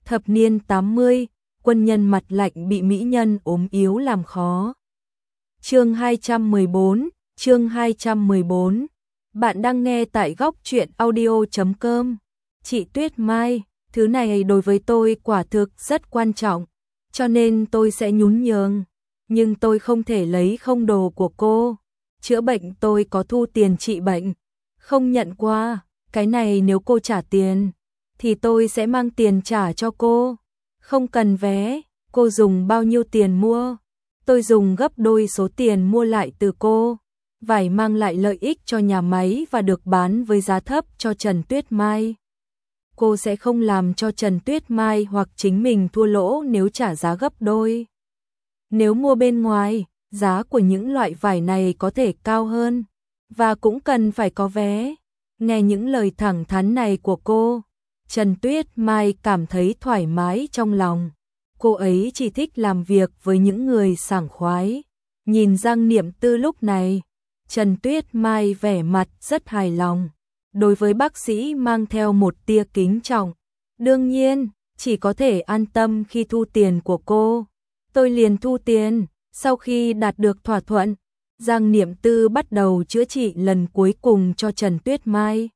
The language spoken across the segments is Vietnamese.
Thập niên 80, quân nhân mặt lạnh bị mỹ nhân ốm yếu làm khó. Chương 214. Bạn đang nghe tại góc truyện audio.com. Chị Tuyết Mai, thứ này đối với tôi quả thực rất quan trọng, cho nên tôi sẽ nhún nhường, nhưng tôi không thể lấy không đồ của cô. Chữa bệnh tôi có thu tiền trị bệnh, không nhận qua, cái này nếu cô trả tiền thì tôi sẽ mang tiền trả cho cô. Không cần vé, cô dùng bao nhiêu tiền mua, tôi dùng gấp đôi số tiền mua lại từ cô. Vải mang lại lợi ích cho nhà máy và được bán với giá thấp cho Trần Tuyết Mai. Cô sẽ không làm cho Trần Tuyết Mai hoặc chính mình thua lỗ nếu trả giá gấp đôi. Nếu mua bên ngoài, giá của những loại vải này có thể cao hơn, và cũng cần phải có vé. Nghe những lời thẳng thắn này của cô, Trần Tuyết Mai cảm thấy thoải mái trong lòng. Cô ấy chỉ thích làm việc với những người sảng khoái. Nhìn Giang Niệm Tư lúc này, Trần Tuyết Mai vẻ mặt rất hài lòng. Đối với bác sĩ mang theo một tia kính trọng. Đương nhiên, chỉ có thể an tâm khi thu tiền của cô. Tôi liền thu tiền. Sau khi đạt được thỏa thuận, Giang Niệm Tư bắt đầu chữa trị lần cuối cùng cho Trần Tuyết Mai.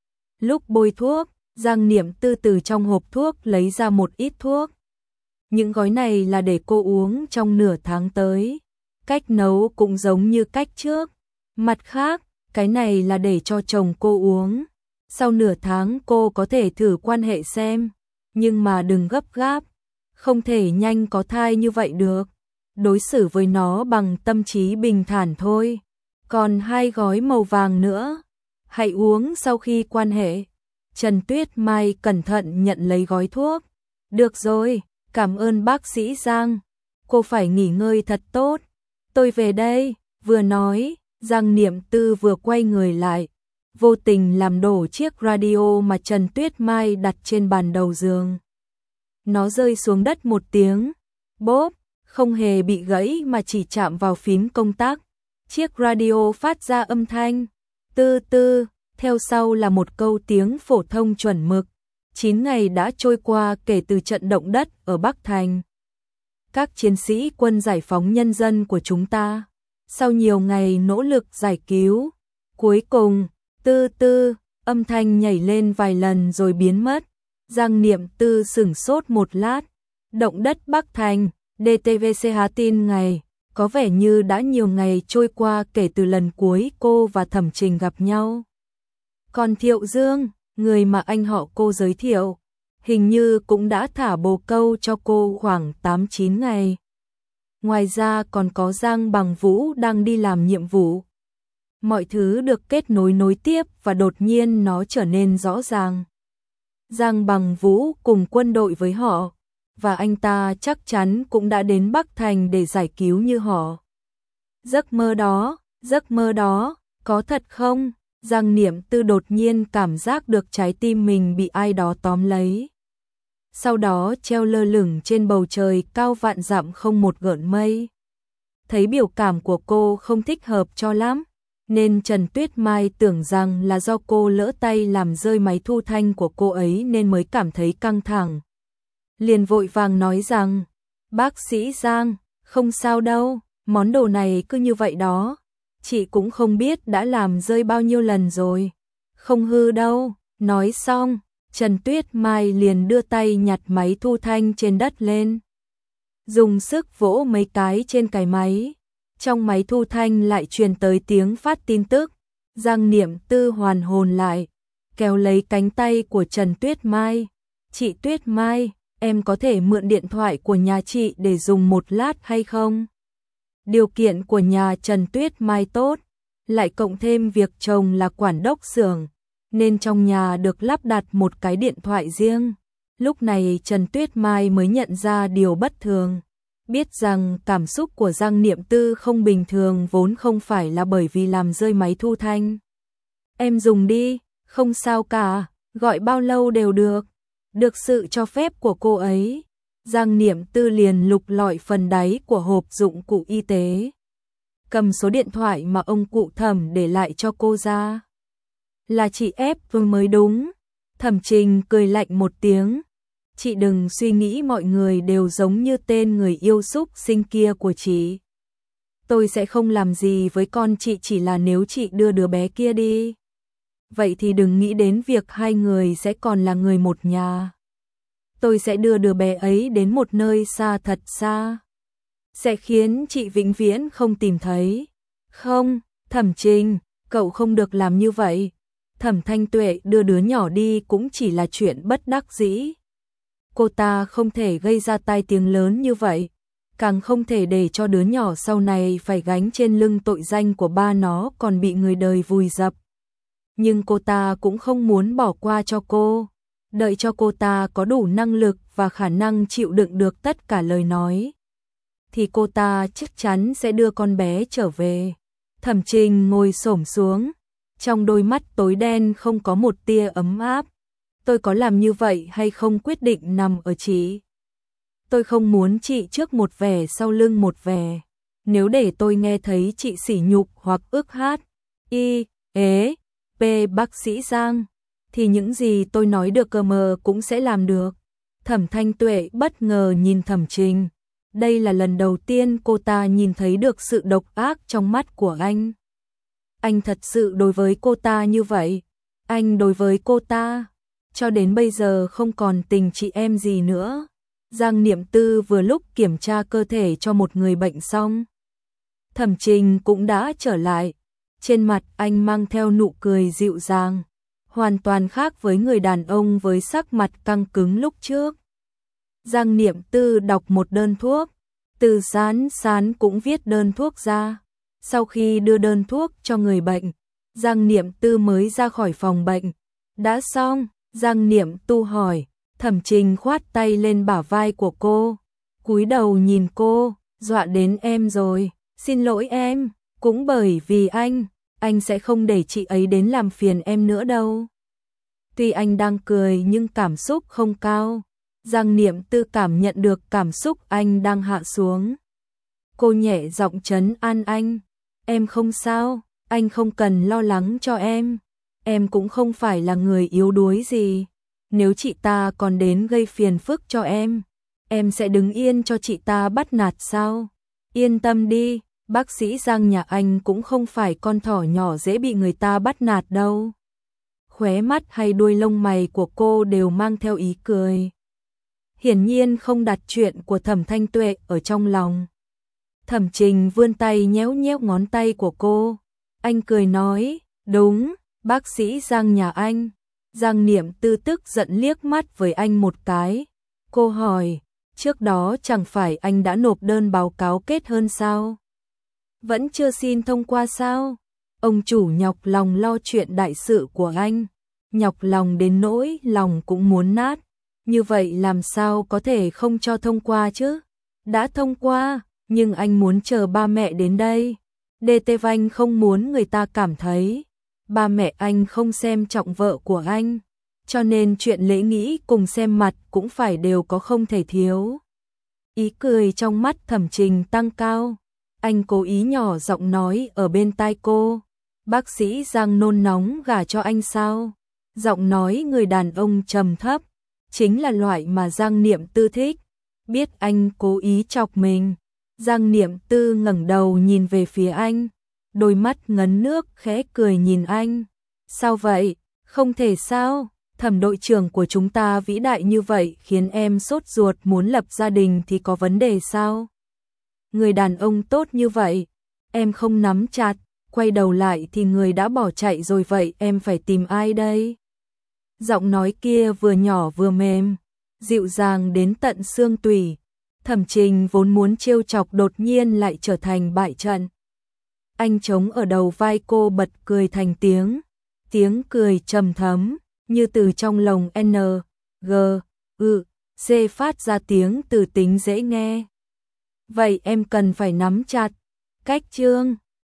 Lúc bôi thuốc, Giang Niệm Tư từ trong hộp thuốc lấy ra một ít thuốc. Những gói này là để cô uống trong nửa tháng tới. Cách nấu cũng giống như cách trước. Mặt khác, cái này là để cho chồng cô uống. Sau nửa tháng cô có thể thử quan hệ xem, nhưng mà đừng gấp gáp, không thể nhanh có thai như vậy được. Đối xử với nó bằng tâm trí bình thản thôi. Còn 2 gói màu vàng nữa, hãy uống sau khi quan hệ. Trần Tuyết Mai cẩn thận nhận lấy gói thuốc. Được rồi, cảm ơn bác sĩ Giang. Cô phải nghỉ ngơi thật tốt. Tôi về đây. Vừa nói, Giang Niệm Tư vừa quay người lại, vô tình làm đổ chiếc radio mà Trần Tuyết Mai đặt trên bàn đầu giường. Nó rơi xuống đất một tiếng, bốp, không hề bị gãy mà chỉ chạm vào phím công tắc. Chiếc radio phát ra âm thanh tư tư, theo sau là một câu tiếng phổ thông chuẩn mực. 9 ngày đã trôi qua kể từ trận động đất ở Bắc Thành. Các chiến sĩ quân giải phóng nhân dân của chúng ta, sau nhiều ngày nỗ lực giải cứu, cuối cùng, tư tư, âm thanh nhảy lên vài lần rồi biến mất. Giang Niệm Tư sửng sốt một lát. Động đất Bắc Thành, DTVCH tin ngày, có vẻ như đã nhiều ngày trôi qua kể từ lần cuối cô và Thẩm Trình gặp nhau. Còn Thiệu Dương, người mà anh họ cô giới thiệu, hình như cũng đã thả bồ câu cho cô khoảng 8-9 ngày. Ngoài ra còn có Giang Bằng Vũ đang đi làm nhiệm vụ. Mọi thứ được kết nối nối tiếp và đột nhiên nó trở nên rõ ràng. Giang Bằng Vũ cùng quân đội với họ, và anh ta chắc chắn cũng đã đến Bắc Thành để giải cứu như họ. Giấc mơ đó, có thật không? Giang Niệm Tư đột nhiên cảm giác được trái tim mình bị ai đó tóm lấy. Sau đó treo lơ lửng trên bầu trời cao vạn dặm không một gợn mây. Thấy biểu cảm của cô không thích hợp cho lắm, nên Trần Tuyết Mai tưởng rằng là do cô lỡ tay làm rơi máy thu thanh của cô ấy nên mới cảm thấy căng thẳng. Liền vội vàng nói rằng, bác sĩ Giang, không sao đâu, món đồ này cứ như vậy đó. Chị cũng không biết đã làm rơi bao nhiêu lần rồi. Không hư đâu. Nói xong, Trần Tuyết Mai liền đưa tay nhặt máy thu thanh trên đất lên. Dùng sức vỗ mấy cái trên cái máy. Trong máy thu thanh lại truyền tới tiếng phát tin tức. Giang Niệm Tư hoàn hồn lại, kéo lấy cánh tay của Trần Tuyết Mai. Chị Tuyết Mai, em có thể mượn điện thoại của nhà chị để dùng một lát hay không? Điều kiện của nhà Trần Tuyết Mai tốt, lại cộng thêm việc chồng là quản đốc xưởng, nên trong nhà được lắp đặt một cái điện thoại riêng. Lúc này Trần Tuyết Mai mới nhận ra điều bất thường, biết rằng cảm xúc của Giang Niệm Tư không bình thường vốn không phải là bởi vì làm rơi máy thu thanh. Em dùng đi, không sao cả, gọi bao lâu đều được. Được sự cho phép của cô ấy, Giang Niệm Tư liền lục lọi phần đáy của hộp dụng cụ y tế, cầm số điện thoại mà ông cụ Thẩm để lại cho cô ra. Là chị ép vừa mới đúng. Thẩm Trình cười lạnh một tiếng. Chị đừng suy nghĩ mọi người đều giống như tên người yêu súc sinh kia của chị. Tôi sẽ không làm gì với con chị, chỉ là nếu chị đưa đứa bé kia đi. Vậy thì đừng nghĩ đến việc hai người sẽ còn là người một nhà. Tôi sẽ đưa đứa bé ấy đến một nơi xa thật xa. Sẽ khiến chị vĩnh viễn không tìm thấy. Không, Thẩm Trình, cậu không được làm như vậy. Thẩm Thanh Tuệ đưa đứa nhỏ đi cũng chỉ là chuyện bất đắc dĩ. Cô ta không thể gây ra tai tiếng lớn như vậy, càng không thể để cho đứa nhỏ sau này phải gánh trên lưng tội danh của ba nó còn bị người đời vùi dập. Nhưng cô ta cũng không muốn bỏ qua cho cô, đợi cho cô ta có đủ năng lực và khả năng chịu đựng được tất cả lời nói, thì cô ta chắc chắn sẽ đưa con bé trở về. Thẩm Trình ngồi xổm xuống, trong đôi mắt tối đen không có một tia ấm áp. Tôi có làm như vậy hay không quyết định nằm ở chị. Tôi không muốn chị trước một vẻ sau lưng một vẻ. Nếu để tôi nghe thấy chị sỉ nhục hoặc ức hát, p bác sĩ Giang, thì những gì tôi nói được cơ mờ cũng sẽ làm được. Thẩm Thanh Tuệ bất ngờ nhìn Thẩm Trình. Đây là lần đầu tiên cô ta nhìn thấy được sự độc ác trong mắt của anh. Anh thật sự đối với cô ta như vậy. Anh đối với cô ta cho đến bây giờ không còn tình chị em gì nữa. Giang Niệm Tư vừa lúc kiểm tra cơ thể cho một người bệnh xong. Thẩm Trình cũng đã trở lại. Trên mặt anh mang theo nụ cười dịu dàng, hoàn toàn khác với người đàn ông với sắc mặt căng cứng lúc trước. Giang Niệm Tư đọc một đơn thuốc, Từ Sán cũng viết đơn thuốc ra. Sau khi đưa đơn thuốc cho người bệnh, Giang Niệm Tư mới ra khỏi phòng bệnh. Đã xong, Giang Niệm Tu hỏi. Thẩm Trình khoát tay lên bả vai của cô, cúi đầu nhìn cô, dọa đến em rồi, xin lỗi em, cũng bởi vì anh sẽ không để chị ấy đến làm phiền em nữa đâu. Tuy anh đang cười nhưng cảm xúc không cao. Giang Niệm Tư cảm nhận được cảm xúc anh đang hạ xuống. Cô nhẹ giọng trấn an anh, em không sao, anh không cần lo lắng cho em cũng không phải là người yếu đuối gì. Nếu chị ta còn đến gây phiền phức cho em sẽ đứng yên cho chị ta bắt nạt sao? Yên tâm đi, bác sĩ Giang nhà anh cũng không phải con thỏ nhỏ dễ bị người ta bắt nạt đâu. Khóe mắt hay đuôi lông mày của cô đều mang theo ý cười. Hiển nhiên không đặt chuyện của Thẩm Thanh Tuệ ở trong lòng. Thẩm Trình vươn tay nhéo nhéo ngón tay của cô. Anh cười nói, đúng, bác sĩ Giang nhà anh. Giang Niệm Tư tức giận liếc mắt với anh một cái. Cô hỏi, trước đó chẳng phải anh đã nộp đơn báo cáo kết hơn sao? Vẫn chưa xin thông qua sao? Ông chủ nhọc lòng lo chuyện đại sự của anh. Nhọc lòng đến nỗi lòng cũng muốn nát. Như vậy làm sao có thể không cho thông qua chứ? Đã thông qua, nhưng anh muốn chờ ba mẹ đến đây. DT Vanh không muốn người ta cảm thấy ba mẹ anh không xem trọng vợ của anh, cho nên chuyện lễ nghĩ cùng xem mặt cũng phải đều có không thể thiếu. Ý cười trong mắt Thẩm Trình tăng cao, anh cố ý nhỏ giọng nói ở bên tai cô, bác sĩ Giang nôn nóng gả cho anh sao? Giọng nói người đàn ông trầm thấp, chính là loại mà Giang Niệm Tư thích. Biết anh cố ý chọc mình, Giang Niệm Tư ngẩng đầu nhìn về phía anh, đôi mắt ngấn nước khẽ cười nhìn anh. Sao vậy? Không thể sao? Thẩm đội trưởng của chúng ta vĩ đại như vậy khiến em sốt ruột muốn lập gia đình thì có vấn đề sao? Người đàn ông tốt như vậy, em không nắm chặt, quay đầu lại thì người đã bỏ chạy rồi, vậy em phải tìm ai đây? Giọng nói kia vừa nhỏ vừa mềm, dịu dàng đến tận xương tủy. Thẩm Trình vốn muốn trêu chọc đột nhiên lại trở thành bại trận. Anh chống ở đầu vai cô bật cười thành tiếng cười trầm thấm, như từ trong lồng N, G, U, C phát ra tiếng từ tính dễ nghe. Vậy em cần phải nắm chặt. Cách chương